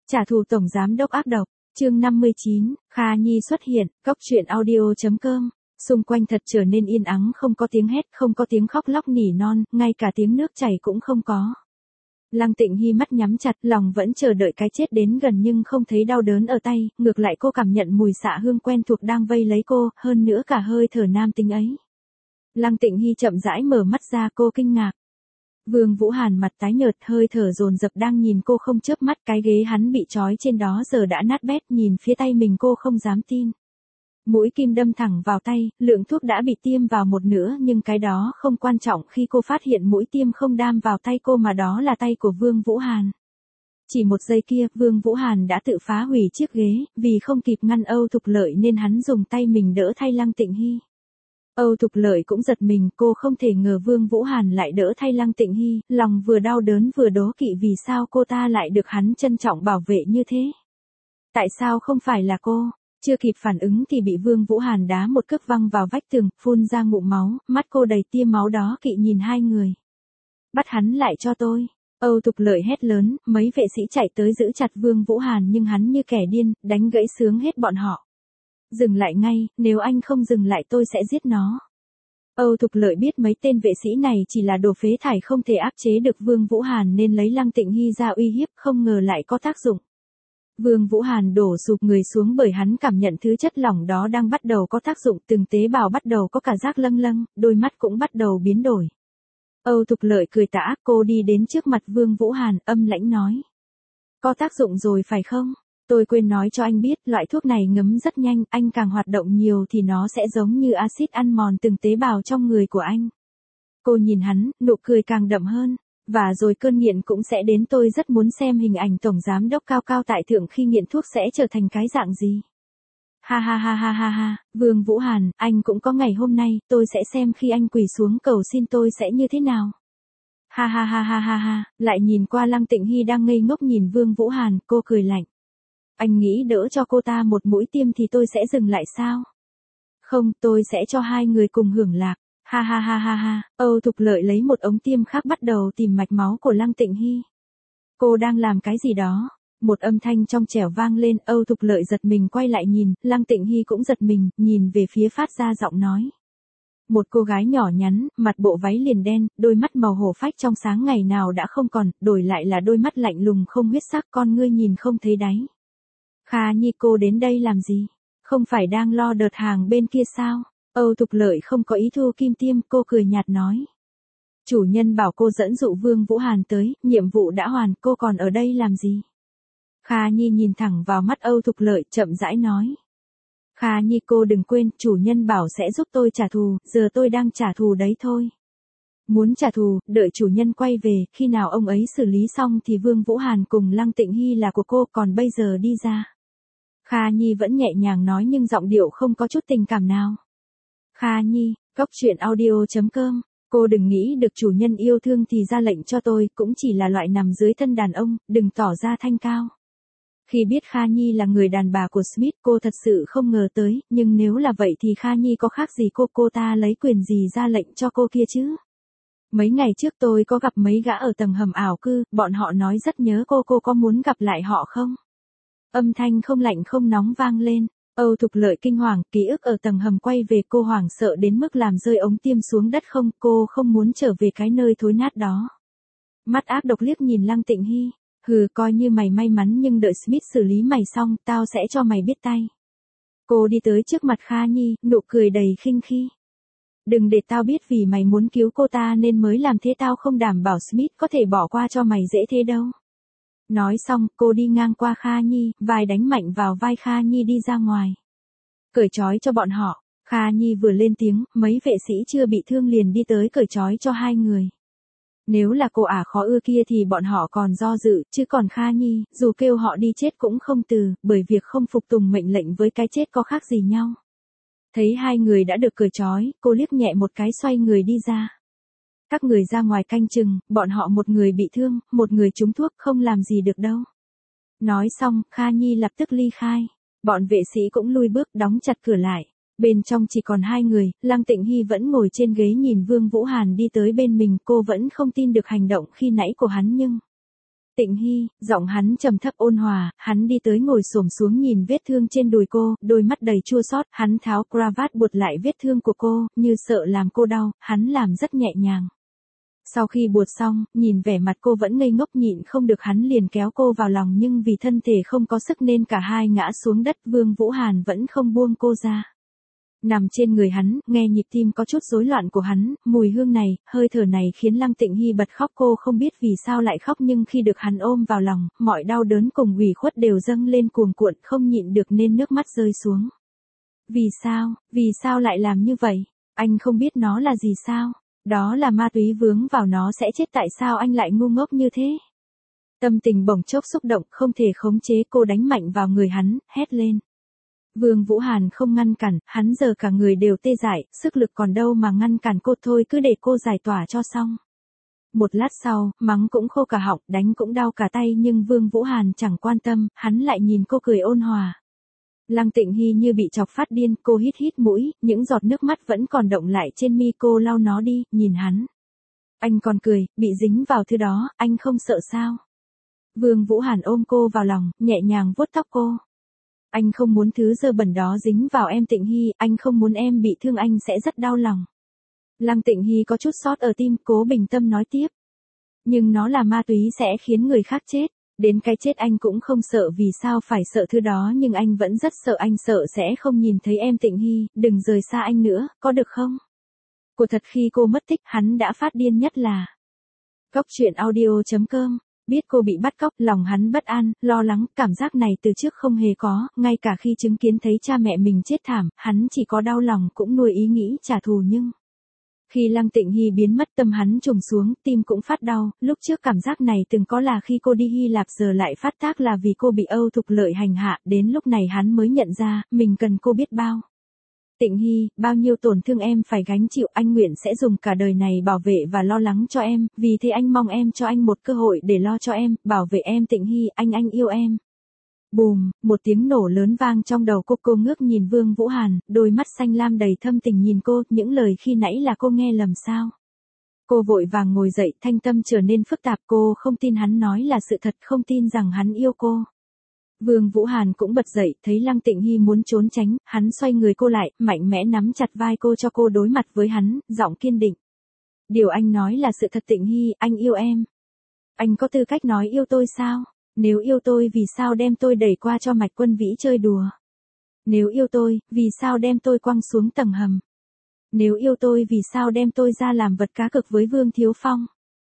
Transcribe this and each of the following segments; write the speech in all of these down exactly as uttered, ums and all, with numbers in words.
Trả thù tổng giám đốc ác độc, chương năm mươi chín, Kha Nhi xuất hiện, cốc truyện audio chấm com. Xung quanh thật trở nên yên ắng, không có tiếng hét, không có tiếng khóc lóc nỉ non, ngay cả tiếng nước chảy cũng không có. Lăng Tịnh Hi mắt nhắm chặt, lòng vẫn chờ đợi cái chết đến gần nhưng không thấy đau đớn ở tay, ngược lại cô cảm nhận mùi xạ hương quen thuộc đang vây lấy cô, hơn nữa cả hơi thở nam tính ấy. Lăng Tịnh Hi chậm rãi mở mắt ra, cô kinh ngạc. Vương Vũ Hàn mặt tái nhợt, hơi thở dồn dập đang nhìn cô không chớp mắt, cái ghế hắn bị trói trên đó giờ đã nát bét, nhìn phía tay mình cô không dám tin. Mũi kim đâm thẳng vào tay, lượng thuốc đã bị tiêm vào một nửa nhưng cái đó không quan trọng khi cô phát hiện mũi tiêm không đam vào tay cô mà đó là tay của Vương Vũ Hàn. Chỉ một giây kia, Vương Vũ Hàn đã tự phá hủy chiếc ghế, vì không kịp ngăn Âu Thục Lợi nên hắn dùng tay mình đỡ thay Lăng Tịnh Hi. Âu Thục Lợi cũng giật mình, cô không thể ngờ Vương Vũ Hàn lại đỡ thay Lăng Tịnh Hi, lòng vừa đau đớn vừa đố kỵ vì sao cô ta lại được hắn trân trọng bảo vệ như thế. Tại sao không phải là cô? Chưa kịp phản ứng thì bị Vương Vũ Hàn đá một cước văng vào vách tường, phun ra ngụm máu, mắt cô đầy tia máu đó kỵ nhìn hai người. Bắt hắn lại cho tôi. Âu Thục Lợi hét lớn, mấy vệ sĩ chạy tới giữ chặt Vương Vũ Hàn nhưng hắn như kẻ điên, đánh gãy xướng hết bọn họ. Dừng lại ngay, nếu anh không dừng lại tôi sẽ giết nó. Âu Thục Lợi biết mấy tên vệ sĩ này chỉ là đồ phế thải không thể áp chế được Vương Vũ Hàn nên lấy Lăng Tịnh Hi ra uy hiếp, không ngờ lại có tác dụng. Vương Vũ Hàn đổ sụp người xuống bởi hắn cảm nhận thứ chất lỏng đó đang bắt đầu có tác dụng, từng tế bào bắt đầu có cả giác lâng lâng, đôi mắt cũng bắt đầu biến đổi. Âu Thục Lợi cười tà, cô đi đến trước mặt Vương Vũ Hàn, âm lãnh nói. Có tác dụng rồi phải không? Tôi quên nói cho anh biết, loại thuốc này ngấm rất nhanh, anh càng hoạt động nhiều thì nó sẽ giống như axit ăn mòn từng tế bào trong người của anh. Cô nhìn hắn, nụ cười càng đậm hơn. Và rồi cơn nghiện cũng sẽ đến, tôi rất muốn xem hình ảnh tổng giám đốc cao cao tại thượng khi nghiện thuốc sẽ trở thành cái dạng gì. Ha ha ha ha ha ha, Vương Vũ Hàn, anh cũng có ngày hôm nay, tôi sẽ xem khi anh quỳ xuống cầu xin tôi sẽ như thế nào. Ha ha ha ha ha ha, lại nhìn qua Lăng Tịnh Hi đang ngây ngốc nhìn Vương Vũ Hàn, cô cười lạnh. Anh nghĩ đỡ cho cô ta một mũi tiêm thì tôi sẽ dừng lại sao? Không, tôi sẽ cho hai người cùng hưởng lạc. Ha ha ha ha ha, Âu Thục Lợi lấy một ống tiêm khác bắt đầu tìm mạch máu của Lăng Tịnh Hi. Cô đang làm cái gì đó? Một âm thanh trong trẻo vang lên, Âu Thục Lợi giật mình quay lại nhìn, Lăng Tịnh Hi cũng giật mình, nhìn về phía phát ra giọng nói. Một cô gái nhỏ nhắn, mặt bộ váy liền đen, đôi mắt màu hổ phách trong sáng ngày nào đã không còn, đổi lại là đôi mắt lạnh lùng không huyết sắc, con ngươi nhìn không thấy đáy. Kha Nhi, cô đến đây làm gì? Không phải đang lo đợt hàng bên kia sao? Âu Thục Lợi không có ý thu kim tiêm, cô cười nhạt nói. Chủ nhân bảo cô dẫn dụ Vương Vũ Hàn tới, nhiệm vụ đã hoàn, cô còn ở đây làm gì? Kha Nhi nhìn thẳng vào mắt Âu Thục Lợi, chậm rãi nói. Kha Nhi, cô đừng quên, chủ nhân bảo sẽ giúp tôi trả thù, giờ tôi đang trả thù đấy thôi. Muốn trả thù, đợi chủ nhân quay về, khi nào ông ấy xử lý xong thì Vương Vũ Hàn cùng Lăng Tịnh Hi là của cô, còn bây giờ đi ra. Kha Nhi vẫn nhẹ nhàng nói nhưng giọng điệu không có chút tình cảm nào. Kha Nhi, cốc truyện audio chấm com, cô đừng nghĩ được chủ nhân yêu thương thì ra lệnh cho tôi, cũng chỉ là loại nằm dưới thân đàn ông, đừng tỏ ra thanh cao. Khi biết Kha Nhi là người đàn bà của Smith, cô thật sự không ngờ tới, nhưng nếu là vậy thì Kha Nhi có khác gì cô, cô ta lấy quyền gì ra lệnh cho cô kia chứ? Mấy ngày trước tôi có gặp mấy gã ở tầng hầm ảo cư, bọn họ nói rất nhớ cô, cô có muốn gặp lại họ không? Âm thanh không lạnh không nóng vang lên. Âu Thục Lợi kinh hoàng, ký ức ở tầng hầm quay về, cô hoảng sợ đến mức làm rơi ống tiêm xuống đất, không, cô không muốn trở về cái nơi thối nát đó. Mắt ác độc liếc nhìn Lăng Tịnh Hi, hừ, coi như mày may mắn nhưng đợi Smith xử lý mày xong, tao sẽ cho mày biết tay. Cô đi tới trước mặt Kha Nhi, nụ cười đầy khinh khi. Đừng để tao biết vì mày muốn cứu cô ta nên mới làm thế, tao không đảm bảo Smith có thể bỏ qua cho mày dễ thế đâu. Nói xong, cô đi ngang qua Kha Nhi, vài đánh mạnh vào vai Kha Nhi đi ra ngoài. Cởi trói cho bọn họ. Kha Nhi vừa lên tiếng, mấy vệ sĩ chưa bị thương liền đi tới cởi trói cho hai người. Nếu là cô ả khó ưa kia thì bọn họ còn do dự, chứ còn Kha Nhi, dù kêu họ đi chết cũng không từ, bởi việc không phục tùng mệnh lệnh với cái chết có khác gì nhau. Thấy hai người đã được cởi trói, cô liếc nhẹ một cái xoay người đi ra. Các người ra ngoài canh chừng, bọn họ một người bị thương, một người trúng thuốc, không làm gì được đâu. Nói xong, Kha Nhi lập tức ly khai. Bọn vệ sĩ cũng lui bước, đóng chặt cửa lại. Bên trong chỉ còn hai người, Lăng Tịnh Hi vẫn ngồi trên ghế nhìn Vương Vũ Hàn đi tới bên mình, cô vẫn không tin được hành động khi nãy của hắn nhưng... Tịnh Hy, giọng hắn trầm thấp ôn hòa, hắn đi tới ngồi xổm xuống nhìn vết thương trên đùi cô, đôi mắt đầy chua xót, hắn tháo cravat buộc lại vết thương của cô, như sợ làm cô đau, hắn làm rất nhẹ nhàng. Sau khi buộc xong, nhìn vẻ mặt cô vẫn ngây ngốc nhịn không được hắn liền kéo cô vào lòng nhưng vì thân thể không có sức nên cả hai ngã xuống đất, Vương Vũ Hàn vẫn không buông cô ra. Nằm trên người hắn, nghe nhịp tim có chút rối loạn của hắn, mùi hương này, hơi thở này khiến Lăng Tịnh Hy bật khóc, cô không biết vì sao lại khóc nhưng khi được hắn ôm vào lòng, mọi đau đớn cùng ủy khuất đều dâng lên cuồn cuộn không nhịn được nên nước mắt rơi xuống. Vì sao, vì sao lại làm như vậy? Anh không biết nó là gì sao? Đó là ma túy, vướng vào nó sẽ chết, tại sao anh lại ngu ngốc như thế? Tâm tình bỗng chốc xúc động, không thể khống chế, cô đánh mạnh vào người hắn, hét lên. Vương Vũ Hàn không ngăn cản, hắn giờ cả người đều tê dại, sức lực còn đâu mà ngăn cản cô, thôi cứ để cô giải tỏa cho xong. Một lát sau, mắng cũng khô cả họng, đánh cũng đau cả tay nhưng Vương Vũ Hàn chẳng quan tâm, hắn lại nhìn cô cười ôn hòa. Lăng Tịnh Hy như bị chọc phát điên, cô hít hít mũi, những giọt nước mắt vẫn còn đọng lại trên mi, cô lau nó đi, nhìn hắn. Anh còn cười, bị dính vào thứ đó, anh không sợ sao? Vương Vũ Hàn ôm cô vào lòng, nhẹ nhàng vuốt tóc cô. Anh không muốn thứ dơ bẩn đó dính vào em Tịnh Hy, anh không muốn em bị thương, anh sẽ rất đau lòng. Lăng Tịnh Hy có chút xót ở tim, cố bình tâm nói tiếp. Nhưng nó là ma túy sẽ khiến người khác chết. Đến cái chết anh cũng không sợ, vì sao phải sợ thứ đó, nhưng anh vẫn rất sợ, anh sợ sẽ không nhìn thấy em Tịnh Hy, đừng rời xa anh nữa, có được không? Của thật khi cô mất tích, hắn đã phát điên nhất là. Cóc truyện audio chấm com. Biết cô bị bắt cóc, lòng hắn bất an, lo lắng, cảm giác này từ trước không hề có, ngay cả khi chứng kiến thấy cha mẹ mình chết thảm, hắn chỉ có đau lòng cũng nuôi ý nghĩ trả thù nhưng... Khi Lăng Tịnh Hy biến mất, tâm hắn trùng xuống, tim cũng phát đau, lúc trước cảm giác này từng có là khi cô đi Hy Lạp, giờ lại phát tác là vì cô bị Âu Thục Lợi hành hạ, đến lúc này hắn mới nhận ra, mình cần cô biết bao. Tịnh Hy, bao nhiêu tổn thương em phải gánh chịu, anh nguyện sẽ dùng cả đời này bảo vệ và lo lắng cho em, vì thế anh mong em cho anh một cơ hội để lo cho em, bảo vệ em Tịnh Hy, anh anh yêu em. Bùm, một tiếng nổ lớn vang trong đầu cô, cô ngước nhìn Vương Vũ Hàn, đôi mắt xanh lam đầy thâm tình nhìn cô, những lời khi nãy là cô nghe lầm sao? Cô vội vàng ngồi dậy, thanh tâm trở nên phức tạp, cô không tin hắn nói là sự thật, không tin rằng hắn yêu cô. Vương Vũ Hàn cũng bật dậy, thấy Lăng Tịnh Hy muốn trốn tránh, hắn xoay người cô lại, mạnh mẽ nắm chặt vai cô cho cô đối mặt với hắn, giọng kiên định. Điều anh nói là sự thật Tịnh Hy, anh yêu em. Anh có tư cách nói yêu tôi sao? Nếu yêu tôi vì sao đem tôi đẩy qua cho Mạch Quân Vĩ chơi đùa? Nếu yêu tôi, vì sao đem tôi quăng xuống tầng hầm? Nếu yêu tôi vì sao đem tôi ra làm vật cá cược với Vương Thiếu Phong?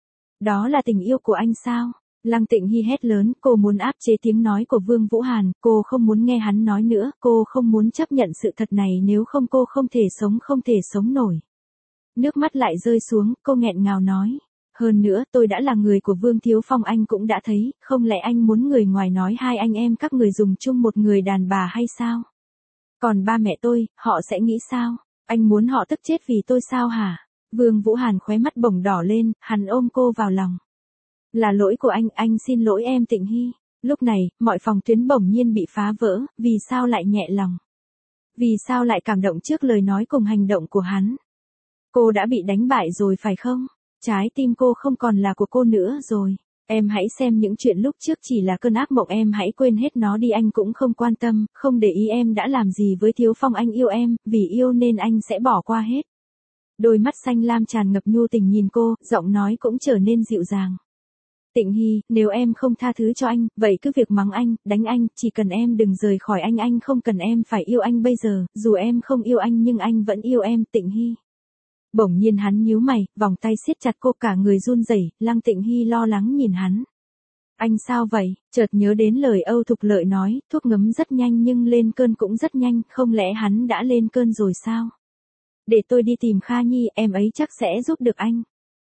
Đó là tình yêu của anh sao? Lăng Tịnh Hy hét lớn, cô muốn áp chế tiếng nói của Vương Vũ Hàn, cô không muốn nghe hắn nói nữa, cô không muốn chấp nhận sự thật này, nếu không cô không thể sống, không thể sống nổi. Nước mắt lại rơi xuống, cô nghẹn ngào nói. Hơn nữa, tôi đã là người của Vương Thiếu Phong, anh cũng đã thấy, không lẽ anh muốn người ngoài nói hai anh em các người dùng chung một người đàn bà hay sao? Còn ba mẹ tôi, họ sẽ nghĩ sao? Anh muốn họ tức chết vì tôi sao hả? Vương Vũ Hàn khóe mắt bỗng đỏ lên, hắn ôm cô vào lòng. Là lỗi của anh, anh xin lỗi em Tịnh Hy. Lúc này, mọi phòng tuyến bỗng nhiên bị phá vỡ, vì sao lại nhẹ lòng? Vì sao lại cảm động trước lời nói cùng hành động của hắn? Cô đã bị đánh bại rồi phải không? Trái tim cô không còn là của cô nữa rồi. Em hãy xem những chuyện lúc trước chỉ là cơn ác mộng, em hãy quên hết nó đi, anh cũng không quan tâm, không để ý em đã làm gì với Thiếu Phong, anh yêu em, vì yêu nên anh sẽ bỏ qua hết. Đôi mắt xanh lam tràn ngập nhu tình nhìn cô, giọng nói cũng trở nên dịu dàng. Tịnh Hy, nếu em không tha thứ cho anh, vậy cứ việc mắng anh, đánh anh, chỉ cần em đừng rời khỏi anh, anh không cần em phải yêu anh bây giờ, dù em không yêu anh nhưng anh vẫn yêu em, Tịnh Hy. Bỗng nhiên hắn nhíu mày, vòng tay siết chặt cô, cả người run rẩy, Lăng Tịnh Hy lo lắng nhìn hắn. Anh sao vậy? Chợt nhớ đến lời Âu Thục Lợi nói, thuốc ngấm rất nhanh nhưng lên cơn cũng rất nhanh, không lẽ hắn đã lên cơn rồi sao? Để tôi đi tìm Kha Nhi, em ấy chắc sẽ giúp được anh.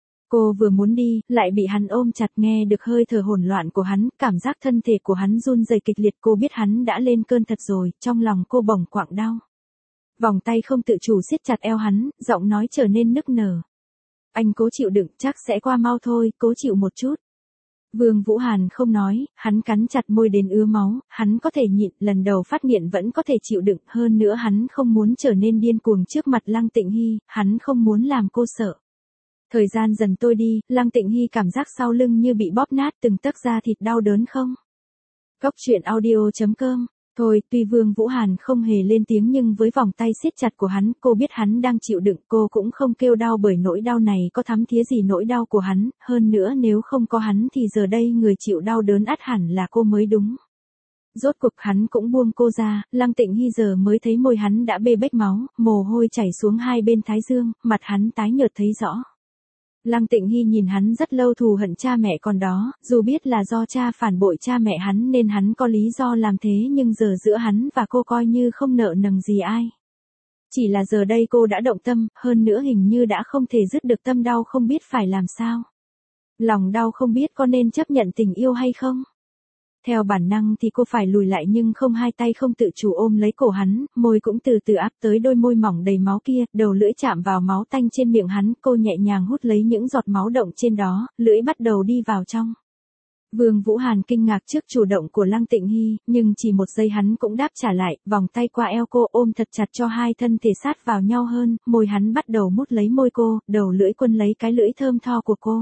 Cô vừa muốn đi, lại bị hắn ôm chặt, nghe được hơi thở hỗn loạn của hắn, cảm giác thân thể của hắn run rẩy kịch liệt, cô biết hắn đã lên cơn thật rồi, trong lòng cô bỗng quặn đau. Vòng tay không tự chủ siết chặt eo hắn, giọng nói trở nên nức nở. Anh cố chịu đựng, chắc sẽ qua mau thôi, cố chịu một chút. Vương Vũ Hàn không nói, hắn cắn chặt môi đến ứa máu, hắn có thể nhịn, lần đầu phát nghiện vẫn có thể chịu đựng, hơn nữa hắn không muốn trở nên điên cuồng trước mặt Lăng Tịnh Hy, hắn không muốn làm cô sợ. Thời gian dần trôi đi, Lăng Tịnh Hy cảm giác sau lưng như bị bóp nát từng tấc da thịt đau đớn không. Cốc truyện audio chấm com. Thôi, tuy Vương Vũ Hàn không hề lên tiếng nhưng với vòng tay siết chặt của hắn, cô biết hắn đang chịu đựng, cô cũng không kêu đau bởi nỗi đau này có thắm thía gì nỗi đau của hắn, hơn nữa nếu không có hắn thì giờ đây người chịu đau đớn ắt hẳn là cô mới đúng. Rốt cuộc hắn cũng buông cô ra, Lăng Tịnh Hy giờ mới thấy môi hắn đã bê bết máu, mồ hôi chảy xuống hai bên thái dương, mặt hắn tái nhợt thấy rõ. Lăng Tịnh Hy nhìn hắn rất lâu, thù hận cha mẹ còn đó, dù biết là do cha phản bội cha mẹ hắn nên hắn có lý do làm thế nhưng giờ giữa hắn và cô coi như không nợ nần gì ai. Chỉ là giờ đây cô đã động tâm, hơn nữa hình như đã không thể dứt được tâm đau không biết phải làm sao. Lòng đau không biết có nên chấp nhận tình yêu hay không. Theo bản năng thì cô phải lùi lại nhưng không, hai tay không tự chủ ôm lấy cổ hắn, môi cũng từ từ áp tới đôi môi mỏng đầy máu kia, đầu lưỡi chạm vào máu tanh trên miệng hắn, cô nhẹ nhàng hút lấy những giọt máu động trên đó, lưỡi bắt đầu đi vào trong. Vương Vũ Hàn kinh ngạc trước chủ động của Lăng Tịnh Hy, nhưng chỉ một giây hắn cũng đáp trả lại, vòng tay qua eo cô ôm thật chặt cho hai thân thể sát vào nhau hơn, môi hắn bắt đầu mút lấy môi cô, đầu lưỡi quân lấy cái lưỡi thơm tho của cô.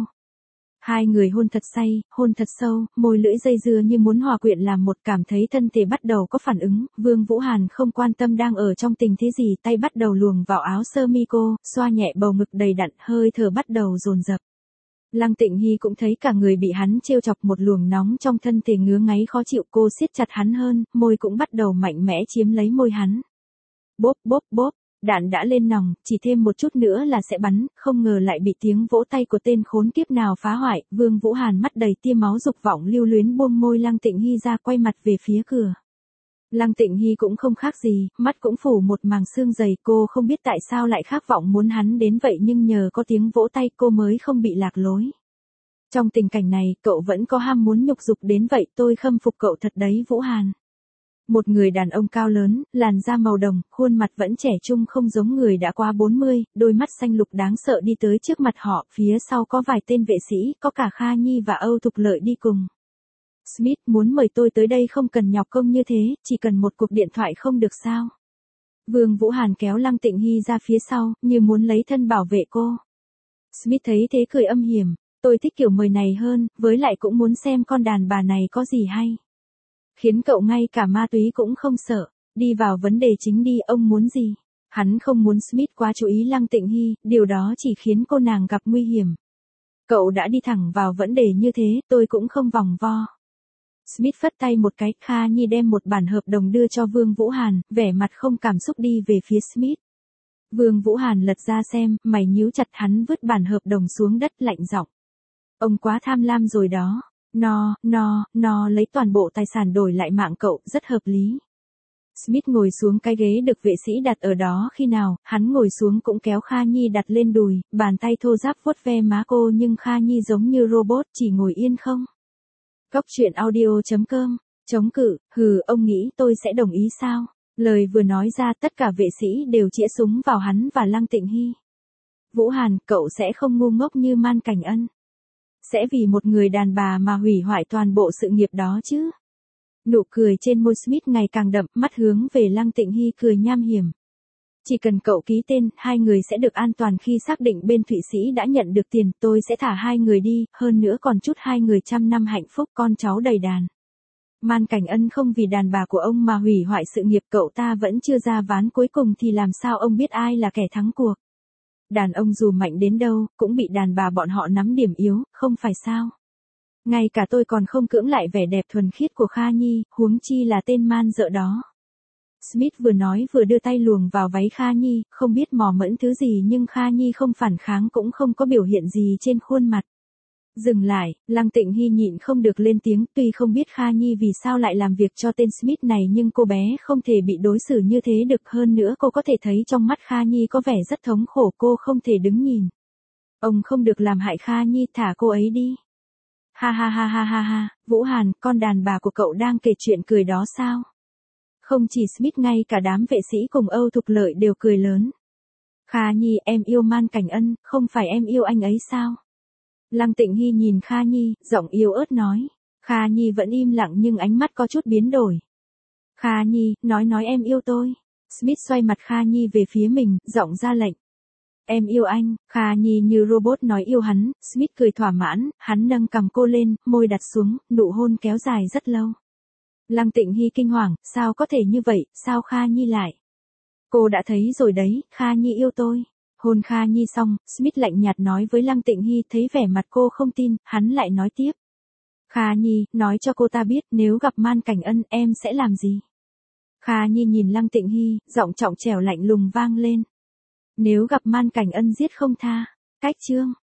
Hai người hôn thật say, hôn thật sâu, môi lưỡi dây dưa như muốn hòa quyện làm một, cảm thấy thân thể bắt đầu có phản ứng, Vương Vũ Hàn không quan tâm đang ở trong tình thế gì, tay bắt đầu luồn vào áo sơ mi cô, xoa nhẹ bầu ngực đầy đặn, hơi thở bắt đầu dồn dập. Lăng Tịnh Hy cũng thấy cả người bị hắn trêu chọc, một luồng nóng trong thân thể ngứa ngáy khó chịu, cô siết chặt hắn hơn, môi cũng bắt đầu mạnh mẽ chiếm lấy môi hắn. Bốp bốp bốp. Đạn đã lên nòng, chỉ thêm một chút nữa là sẽ bắn, không ngờ lại bị tiếng vỗ tay của tên khốn kiếp nào phá hoại, Vương Vũ Hàn mắt đầy tia máu dục vọng lưu luyến buông môi Lăng Tịnh Hy ra, quay mặt về phía cửa. Lăng Tịnh Hy cũng không khác gì, mắt cũng phủ một màng sương dày, cô không biết tại sao lại khát vọng muốn hắn đến vậy nhưng nhờ có tiếng vỗ tay cô mới không bị lạc lối. Trong tình cảnh này, cậu vẫn có ham muốn nhục dục đến vậy, tôi khâm phục cậu thật đấy Vũ Hàn. Một người đàn ông cao lớn, làn da màu đồng, khuôn mặt vẫn trẻ trung không giống người đã qua bốn mươi, đôi mắt xanh lục đáng sợ đi tới trước mặt họ, phía sau có vài tên vệ sĩ, có cả Kha Nhi và Âu Thục Lợi đi cùng. Smith muốn mời tôi tới đây không cần nhọc công như thế, chỉ cần một cuộc điện thoại không được sao. Vương Vũ Hàn kéo Lăng Tịnh Hy ra phía sau, như muốn lấy thân bảo vệ cô. Smith thấy thế cười âm hiểm, tôi thích kiểu mời này hơn, với lại cũng muốn xem con đàn bà này có gì hay. Khiến cậu ngay cả ma túy cũng không sợ. Đi vào vấn đề chính đi, ông muốn gì? Hắn không muốn Smith quá chú ý Lăng Tịnh Hy, điều đó chỉ khiến cô nàng gặp nguy hiểm. Cậu đã đi thẳng vào vấn đề như thế, tôi cũng không vòng vo. Smith phất tay một cái, Kha Nhi đem một bản hợp đồng đưa cho Vương Vũ Hàn, vẻ mặt không cảm xúc đi về phía Smith. Vương Vũ Hàn lật ra xem, mày nhíu chặt, hắn vứt bản hợp đồng xuống đất lạnh giọng. Ông quá tham lam rồi đó. No, no, no lấy toàn bộ tài sản đổi lại mạng cậu, rất hợp lý. Smith ngồi xuống cái ghế được vệ sĩ đặt ở đó, khi nào, hắn ngồi xuống cũng kéo Kha Nhi đặt lên đùi, bàn tay thô ráp vuốt ve má cô nhưng Kha Nhi giống như robot chỉ ngồi yên không. Cốc truyện audio chấm com, chống cự, hừ, ông nghĩ tôi sẽ đồng ý sao? Lời vừa nói ra tất cả vệ sĩ đều chĩa súng vào hắn và Lăng Tịnh Hy. Vũ Hàn, cậu sẽ không ngu ngốc như Man Cảnh Ân. Sẽ vì một người đàn bà mà hủy hoại toàn bộ sự nghiệp đó chứ. Nụ cười trên môi Smith ngày càng đậm, mắt hướng về Lăng Tịnh Hy cười nham hiểm. Chỉ cần cậu ký tên, hai người sẽ được an toàn khi xác định bên Thụy Sĩ đã nhận được tiền, tôi sẽ thả hai người đi, hơn nữa còn chúc hai người trăm năm hạnh phúc, con cháu đầy đàn. Man Cảnh Ân không vì đàn bà của ông mà hủy hoại sự nghiệp cậu ta vẫn chưa ra ván cuối cùng thì làm sao ông biết ai là kẻ thắng cuộc. Đàn ông dù mạnh đến đâu, cũng bị đàn bà bọn họ nắm điểm yếu, không phải sao. Ngay cả tôi còn không cưỡng lại vẻ đẹp thuần khiết của Kha Nhi, huống chi là tên man dợ đó. Smith vừa nói vừa đưa tay luồn vào váy Kha Nhi, không biết mò mẫm thứ gì nhưng Kha Nhi không phản kháng cũng không có biểu hiện gì trên khuôn mặt. Dừng lại, Lăng Tịnh Hy nhịn không được lên tiếng, tuy không biết Kha Nhi vì sao lại làm việc cho tên Smith này nhưng cô bé không thể bị đối xử như thế được, hơn nữa cô có thể thấy trong mắt Kha Nhi có vẻ rất thống khổ, cô không thể đứng nhìn. Ông không được làm hại Kha Nhi, thả cô ấy đi. Ha ha ha ha ha ha, Vũ Hàn, con đàn bà của cậu đang kể chuyện cười đó sao? Không chỉ Smith, ngay cả đám vệ sĩ cùng Âu Thục Lợi đều cười lớn. Kha Nhi, em yêu Man Cảnh Ân, không phải em yêu anh ấy sao? Lăng Tịnh Hy nhìn Kha Nhi, giọng yếu ớt nói. Kha Nhi vẫn im lặng nhưng ánh mắt có chút biến đổi. Kha Nhi, nói nói em yêu tôi. Smith xoay mặt Kha Nhi về phía mình, giọng ra lệnh. Em yêu anh, Kha Nhi như robot nói yêu hắn, Smith cười thỏa mãn, hắn nâng cằm cô lên, môi đặt xuống, nụ hôn kéo dài rất lâu. Lăng Tịnh Hy kinh hoàng, sao có thể như vậy, sao Kha Nhi lại? Cô đã thấy rồi đấy, Kha Nhi yêu tôi. Hôn Kha Nhi xong, Smith lạnh nhạt nói với Lăng Tịnh Hy, thấy vẻ mặt cô không tin, hắn lại nói tiếp. Kha Nhi, nói cho cô ta biết, nếu gặp Man Cảnh Ân, em sẽ làm gì? Kha Nhi nhìn Lăng Tịnh Hy, giọng trọng trẻo lạnh lùng vang lên. Nếu gặp Man Cảnh Ân giết không tha. Cách chương